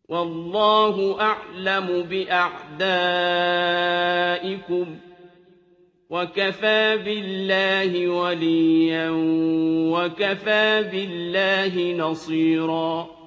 وَاللَّهُ أَعْلَمُ بِأَعْدَائِكُمْ ۚ وَكَفَىٰ بِاللَّهِ وَلِيًّا وَكَفَىٰ بِاللَّهِ نَصِيرًا